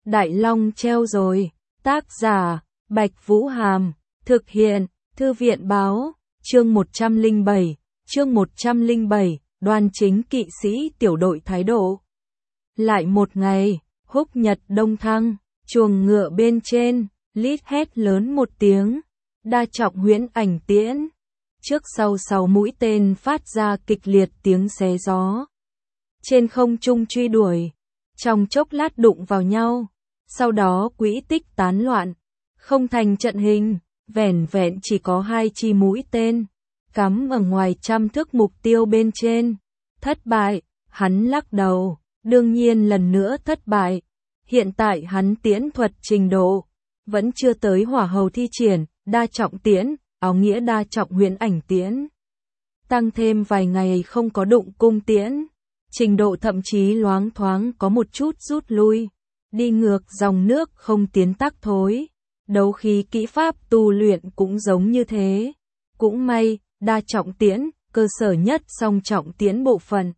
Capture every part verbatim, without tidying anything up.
Đại Long treo rồi. Tác giả, Bạch Vũ Hàm. Thực hiện, Thư viện Báo. Chương một trăm lẻ bảy. Chương một trăm lẻ bảy. Đoan chính kỵ sĩ tiểu đội thái độ. Lại một ngày, Húc Nhật Đông Thăng, chuồng ngựa bên trên, Lít hét lớn một tiếng. Đa trọng huyễn ảnh tiễn. Trước sau sáu mũi tên phát ra kịch liệt tiếng xé gió. Trên không trung truy đuổi, trong chốc lát đụng vào nhau, sau đó quỹ tích tán loạn, không thành trận hình, vẻn vẹn chỉ có hai chi mũi tên, cắm ở ngoài trăm thước mục tiêu bên trên. Thất bại, hắn lắc đầu, đương nhiên lần nữa thất bại. Hiện tại hắn tiễn thuật trình độ, vẫn chưa tới hỏa hầu thi triển, đa trọng tiễn, áo nghĩa đa trọng huyễn ảnh tiễn. Tăng thêm vài ngày không có đụng cung tiễn, trình độ thậm chí loáng thoáng có một chút rút lui, đi ngược dòng nước không tiến tắc thối. Đấu khí kỹ pháp tu luyện cũng giống như thế. Cũng may, đa trọng tiễn, cơ sở nhất song trọng tiễn bộ phận.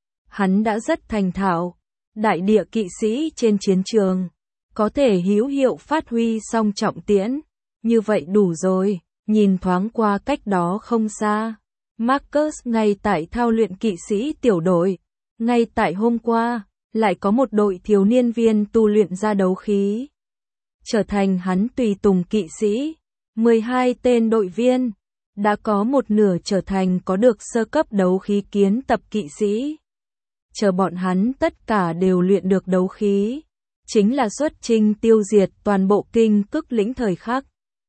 Hắn đã rất thành thạo, đại địa kỵ sĩ trên chiến trường, có thể hữu hiệu phát huy song trọng tiễn, như vậy đủ rồi. Nhìn thoáng qua cách đó không xa, Marcus ngay tại thao luyện kỵ sĩ tiểu đội, ngay tại hôm qua, lại có một đội thiếu niên viên tu luyện ra đấu khí. Trở thành hắn tùy tùng kỵ sĩ, mười hai tên đội viên, đã có một nửa trở thành có được sơ cấp đấu khí kiến tập kỵ sĩ. Chờ bọn hắn tất cả đều luyện được đấu khí, chính là xuất chinh tiêu diệt toàn bộ kinh cức lĩnh thời khắc.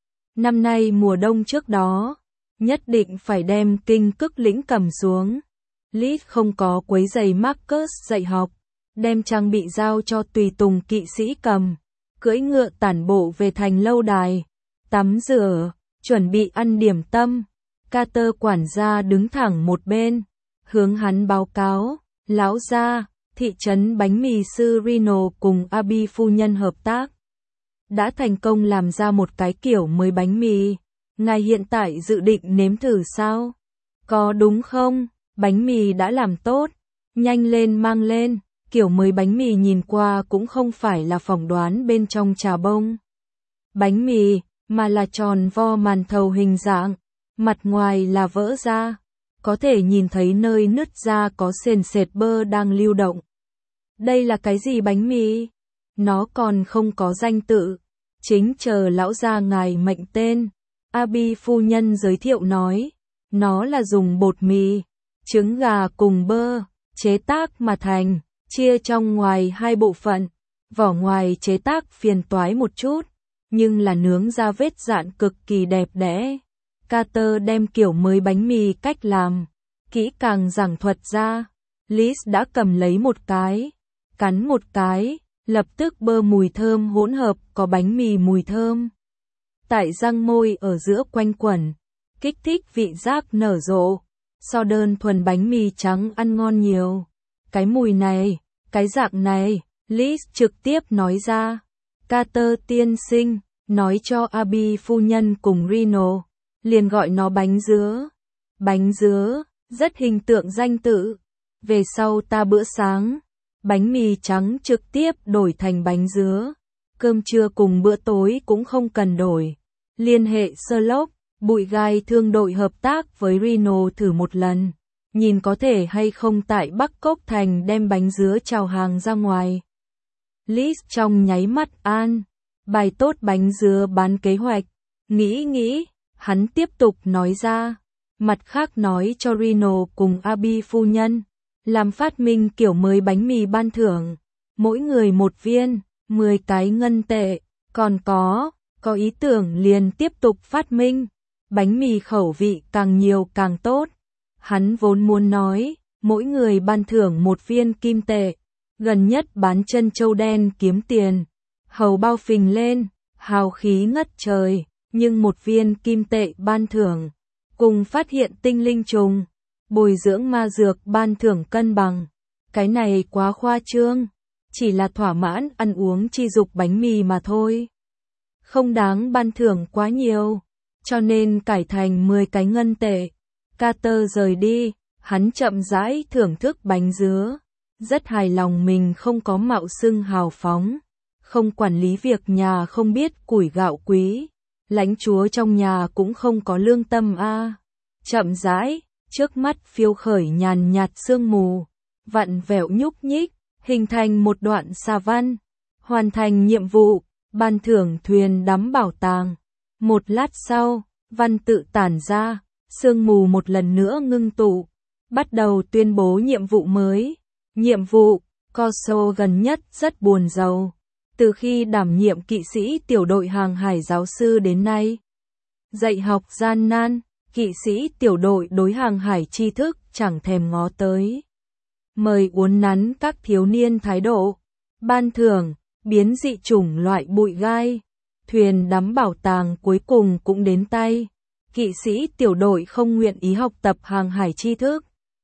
Năm nay mùa đông trước đó, nhất định phải đem kinh cức lĩnh cầm xuống. Lít không có quấy giày Marcus dạy học, đem trang bị giao cho tùy tùng kỵ sĩ cầm, cưỡi ngựa tản bộ về thành lâu đài, tắm rửa, chuẩn bị ăn điểm tâm. Carter quản gia đứng thẳng một bên, hướng hắn báo cáo, lão gia, thị trấn bánh mì sư Reno cùng Abby phu nhân hợp tác. Đã thành công làm ra một cái kiểu mới bánh mì, ngài hiện tại dự định nếm thử sao? Có đúng không? Bánh mì đã làm tốt, nhanh lên mang lên. Kiểu mới bánh mì nhìn qua cũng không phải là phỏng đoán bên trong trà bông bánh mì, mà là tròn vo màn thầu hình dạng, mặt ngoài là vỡ ra, có thể nhìn thấy nơi nứt ra có sền sệt bơ đang lưu động. Đây là cái gì bánh mì? Nó còn không có danh tự, chính chờ lão gia ngài mệnh tên. Abby phu nhân giới thiệu nói, nó là dùng bột mì, trứng gà cùng bơ, chế tác mà thành, chia trong ngoài hai bộ phận. Vỏ ngoài chế tác phiền toái một chút, nhưng là nướng ra vết dạn cực kỳ đẹp đẽ. Carter đem kiểu mới bánh mì cách làm, kỹ càng giảng thuật ra. Liz đã cầm lấy một cái, cắn một cái, lập tức bơ mùi thơm hỗn hợp có bánh mì mùi thơm. Tại răng môi ở giữa quanh quẩn, kích thích vị giác nở rộ, so đơn thuần bánh mì trắng ăn ngon nhiều. Cái mùi này, cái dạng này, Liz trực tiếp nói ra. Carter tiên sinh, nói cho Abby phu nhân cùng Reno, liền gọi nó bánh dứa. Bánh dứa, rất hình tượng danh tự. Về sau ta bữa sáng, bánh mì trắng trực tiếp đổi thành bánh dứa. Cơm trưa cùng bữa tối cũng không cần đổi. Liên hệ Sherlock, bụi gai thương đội hợp tác với Reno thử một lần. Nhìn có thể hay không tại Bắc Cốc Thành đem bánh dứa chào hàng ra ngoài. Liz trong nháy mắt an, bài tốt bánh dứa bán kế hoạch. Nghĩ nghĩ, hắn tiếp tục nói ra. Mặt khác nói cho Reno cùng Abby phu nhân, làm phát minh kiểu mới bánh mì ban thưởng. Mỗi người một viên, mười cái ngân tệ. Còn có, có ý tưởng liền tiếp tục phát minh. Bánh mì khẩu vị càng nhiều càng tốt. Hắn vốn muốn nói, mỗi người ban thưởng một viên kim tệ, gần nhất bán chân châu đen kiếm tiền, hầu bao phình lên, hào khí ngất trời, nhưng một viên kim tệ ban thưởng, cùng phát hiện tinh linh trùng, bồi dưỡng ma dược ban thưởng cân bằng. Cái này quá khoa trương, chỉ là thỏa mãn ăn uống chi dục bánh mì mà thôi. Không đáng ban thưởng quá nhiều, cho nên cải thành mười cái ngân tệ. Carter rời đi, hắn chậm rãi thưởng thức bánh dứa, rất hài lòng mình không có mạo xưng hào phóng, không quản lý việc nhà, không biết củi gạo quý. Lãnh chúa trong nhà cũng không có lương tâm a. À. Chậm rãi, trước mắt phiêu khởi nhàn nhạt sương mù, vặn vẹo nhúc nhích, hình thành một đoạn xà văn. Hoàn thành nhiệm vụ, ban thưởng thuyền đắm bảo tàng. Một lát sau, văn tự tản ra, sương mù một lần nữa ngưng tụ, bắt đầu tuyên bố nhiệm vụ mới. Nhiệm vụ, Corso gần nhất rất buồn rầu. Từ khi đảm nhiệm kỵ sĩ tiểu đội hàng hải giáo sư đến nay, dạy học gian nan, kỵ sĩ tiểu đội đối hàng hải tri thức chẳng thèm ngó tới. Mời uốn nắn các thiếu niên thái độ. Ban thưởng, biến dị chủng loại bụi gai. Thuyền đắm bảo tàng cuối cùng cũng đến tay. Kỵ sĩ tiểu đội không nguyện ý học tập hàng hải tri thức.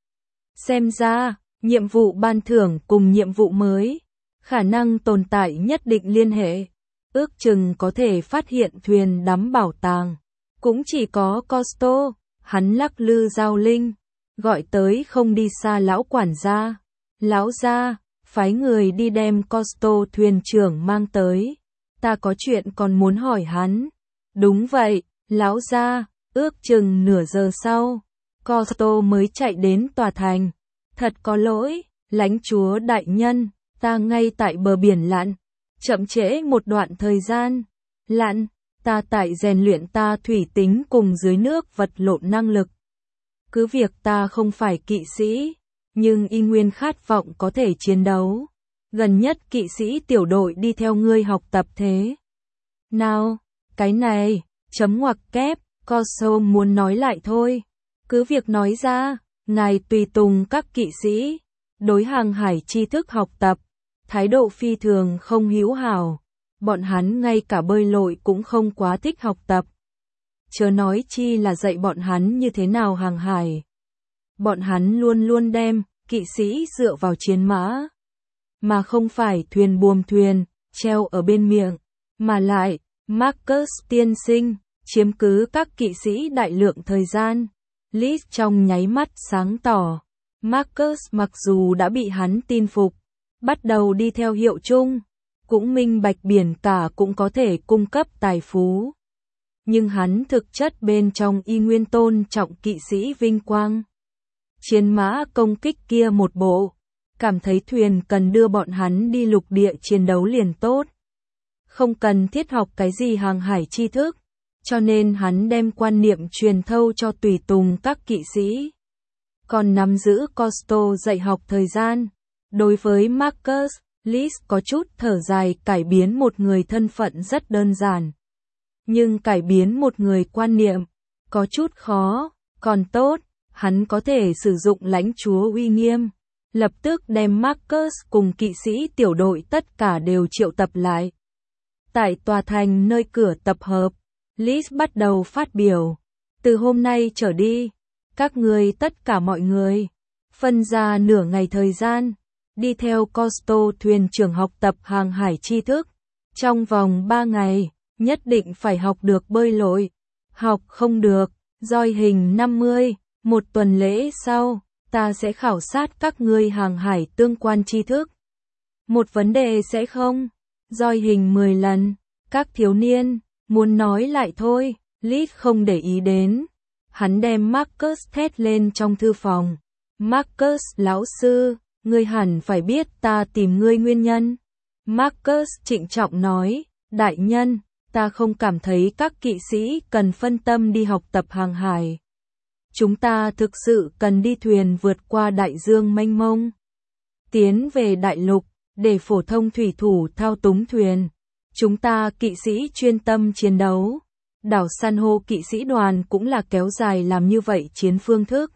Xem ra, nhiệm vụ ban thưởng cùng nhiệm vụ mới, khả năng tồn tại nhất định liên hệ. Ước chừng có thể phát hiện thuyền đắm bảo tàng. Cũng chỉ có Costo, hắn lắc lư giao linh, gọi tới không đi xa lão quản gia. Lão gia, phái người đi đem Costo thuyền trưởng mang tới. Ta có chuyện còn muốn hỏi hắn. Đúng vậy, lão gia, ước chừng nửa giờ sau, Costo mới chạy đến tòa thành. Thật có lỗi, lãnh chúa đại nhân, ta ngay tại bờ biển lặn, chậm trễ một đoạn thời gian. Lặn, ta tại rèn luyện ta thủy tính cùng dưới nước vật lộn năng lực. Cứ việc ta không phải kỵ sĩ, nhưng y nguyên khát vọng có thể chiến đấu. Gần nhất kỵ sĩ tiểu đội đi theo ngươi học tập thế. Nào, cái này, chấm ngoặc kép, Corso muốn nói lại thôi. Cứ việc nói ra, ngài tùy tùng các kỵ sĩ, đối hàng hải tri thức học tập, thái độ phi thường không hữu hảo. Bọn hắn ngay cả bơi lội cũng không quá thích học tập. Chớ nói chi là dạy bọn hắn như thế nào hàng hải. Bọn hắn luôn luôn đem kỵ sĩ dựa vào chiến mã, mà không phải thuyền buồm thuyền, treo ở bên miệng. Mà lại, Marcus tiên sinh, chiếm cứ các kỵ sĩ đại lượng thời gian. Liz trong nháy mắt sáng tỏ. Marcus mặc dù đã bị hắn tin phục, bắt đầu đi theo hiệu chung, cũng minh bạch biển cả cũng có thể cung cấp tài phú. Nhưng hắn thực chất bên trong y nguyên tôn trọng kỵ sĩ vinh quang. Chiến mã công kích kia một bộ, cảm thấy thuyền cần đưa bọn hắn đi lục địa chiến đấu liền tốt. Không cần thiết học cái gì hàng hải tri thức, cho nên hắn đem quan niệm truyền thâu cho tùy tùng các kỵ sĩ. Còn nắm giữ Costo dạy học thời gian. Đối với Marcus, Liz có chút thở dài, cải biến một người thân phận rất đơn giản. Nhưng cải biến một người quan niệm, có chút khó, còn tốt, hắn có thể sử dụng lãnh chúa uy nghiêm. Lập tức đem Marcus cùng kỵ sĩ tiểu đội tất cả đều triệu tập lại. Tại tòa thành nơi cửa tập hợp, Liz bắt đầu phát biểu. Từ hôm nay trở đi, các người tất cả mọi người, phân ra nửa ngày thời gian, đi theo Costo thuyền trưởng học tập hàng hải tri thức. Trong vòng ba ngày, nhất định phải học được bơi lội. Học không được, roi hình năm mươi, một tuần lễ sau, ta sẽ khảo sát các ngươi hàng hải tương quan tri thức. Một vấn đề sẽ không, roi hình mười lần. Các thiếu niên, muốn nói lại thôi, Liz không để ý đến. Hắn đem Marcus thét lên trong thư phòng. Marcus lão sư, ngươi hẳn phải biết ta tìm ngươi nguyên nhân. Marcus trịnh trọng nói, đại nhân, ta không cảm thấy các kỵ sĩ cần phân tâm đi học tập hàng hải. Chúng ta thực sự cần đi thuyền vượt qua đại dương mênh mông, tiến về đại lục, để phổ thông thủy thủ thao túng thuyền. Chúng ta kỵ sĩ chuyên tâm chiến đấu. Đảo san hô kỵ sĩ đoàn cũng là kéo dài làm như vậy chiến phương thức.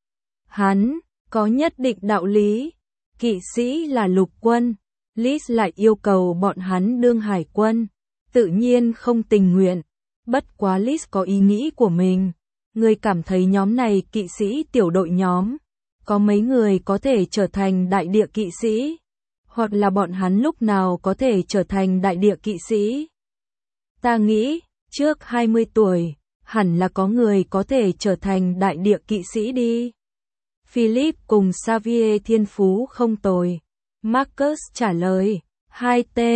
Hắn, có nhất định đạo lý. Kỵ sĩ là lục quân. Liz lại yêu cầu bọn hắn đương hải quân. Tự nhiên không tình nguyện. Bất quá Liz có ý nghĩ của mình. Người cảm thấy nhóm này kỵ sĩ tiểu đội nhóm, có mấy người có thể trở thành đại địa kỵ sĩ? Hoặc là bọn hắn lúc nào có thể trở thành đại địa kỵ sĩ? Ta nghĩ, trước hai mươi tuổi, hẳn là có người có thể trở thành đại địa kỵ sĩ đi. Philip cùng Xavier thiên phú không tồi. Marcus trả lời, hai tên,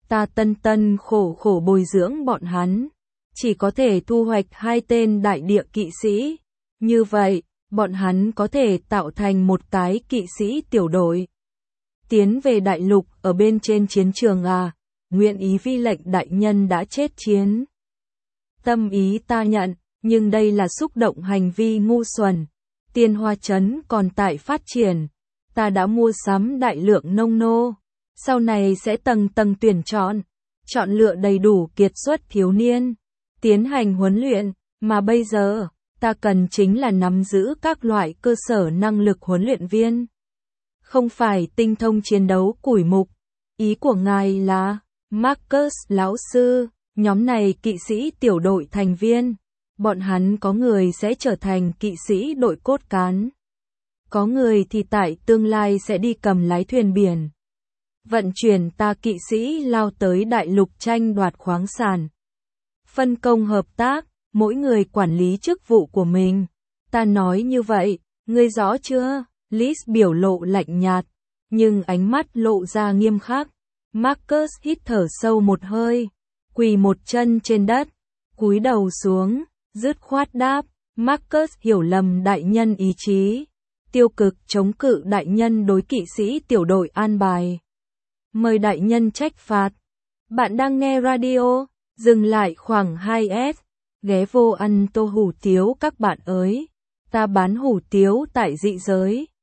ta tân tân khổ khổ bồi dưỡng bọn hắn, chỉ có thể thu hoạch hai tên đại địa kỵ sĩ. Như vậy, bọn hắn có thể tạo thành một cái kỵ sĩ tiểu đội. Tiến về đại lục ở bên trên chiến trường à, nguyện ý vi lệnh đại nhân đã chết chiến. Tâm ý ta nhận, nhưng đây là xúc động hành vi ngu xuẩn. Tiên Hoa Trấn còn tại phát triển, ta đã mua sắm đại lượng nông nô, sau này sẽ tầng tầng tuyển chọn, chọn lựa đầy đủ kiệt xuất thiếu niên, tiến hành huấn luyện, mà bây giờ, ta cần chính là nắm giữ các loại cơ sở năng lực huấn luyện viên. Không phải tinh thông chiến đấu củi mục. Ý của ngài là, Marcus lão sư, nhóm này kỵ sĩ tiểu đội thành viên, bọn hắn có người sẽ trở thành kỵ sĩ đội cốt cán. Có người thì tại tương lai sẽ đi cầm lái thuyền biển. Vận chuyển ta kỵ sĩ lao tới đại lục tranh đoạt khoáng sản. Phân công hợp tác, mỗi người quản lý chức vụ của mình. Ta nói như vậy, ngươi rõ chưa? Liz biểu lộ lạnh nhạt, nhưng ánh mắt lộ ra nghiêm khắc. Marcus hít thở sâu một hơi, quỳ một chân trên đất, cúi đầu xuống, dứt khoát đáp, Marcus hiểu lầm đại nhân ý chí, tiêu cực chống cự đại nhân đối kỵ sĩ tiểu đội an bài. Mời đại nhân trách phạt. Bạn đang nghe radio, dừng lại khoảng hai s, ghé vô ăn tô hủ tiếu các bạn ơi. Ta bán hủ tiếu tại dị giới.